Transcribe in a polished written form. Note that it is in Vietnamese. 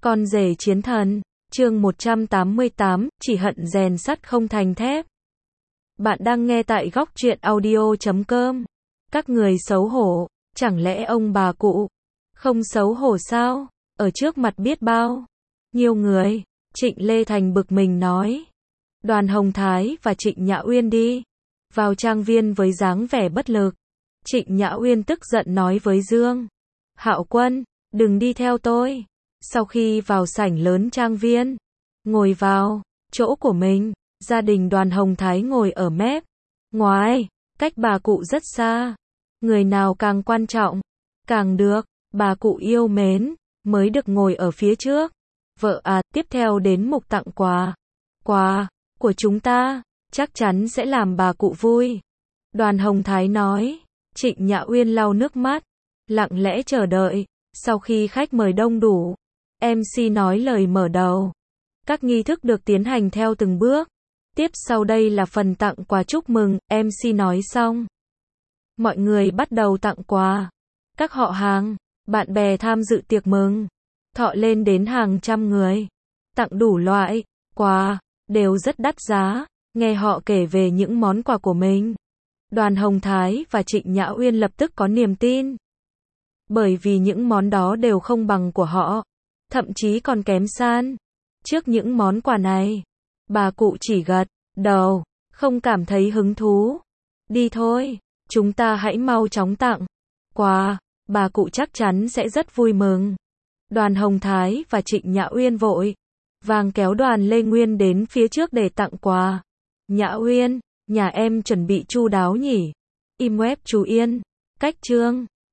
Con rể chiến thần, chương 188, chỉ hận rèn sắt không thành thép. Bạn đang nghe tại góc truyện audio.com. Các người xấu hổ, chẳng lẽ ông bà cụ không xấu hổ sao? Ở trước mặt biết bao nhiều người, Trịnh Lê Thành bực mình nói. Đoàn Hồng Thái và Trịnh Nhã Uyên đi vào trang viên với dáng vẻ bất lực. Trịnh Nhã Uyên tức giận nói với Dương Hạo Quân, đừng đi theo tôi. Sau khi vào sảnh lớn trang viên, ngồi vào chỗ của mình, gia đình Đoàn Hồng Thái ngồi ở mép ngoài, cách bà cụ rất xa. Người nào càng quan trọng, càng được bà cụ yêu mến, mới được ngồi ở phía trước. Vợ à, tiếp theo đến mục tặng quà. Quà của chúng ta chắc chắn sẽ làm bà cụ vui. Đoàn Hồng Thái nói. Trịnh Nhã Uyên lau nước mắt, lặng lẽ chờ đợi. Sau khi khách mời đông đủ, MC nói lời mở đầu. Các nghi thức được tiến hành theo từng bước. Tiếp sau đây là phần tặng quà chúc mừng. MC nói xong, mọi người bắt đầu tặng quà. Các họ hàng, bạn bè tham dự tiệc mừng thọ lên đến hàng trăm người. Tặng đủ loại quà, đều rất đắt giá. Nghe họ kể về những món quà của mình, Đoàn Hồng Thái và Trịnh Nhã Uyên lập tức có niềm tin. Bởi vì những món đó đều không bằng của họ, thậm chí còn kém san. Trước những món quà này, bà cụ chỉ gật đầu, không cảm thấy hứng thú. Đi thôi, chúng ta hãy mau chóng tặng quà, bà cụ chắc chắn sẽ rất vui mừng. Đoàn Hồng Thái và Trịnh Nhã Uyên vội vàng kéo Đoàn Lê Nguyên đến phía trước để tặng quà. Nhã Uyên, nhà em chuẩn bị chu đáo nhỉ? Im web chú Yên, cách chương.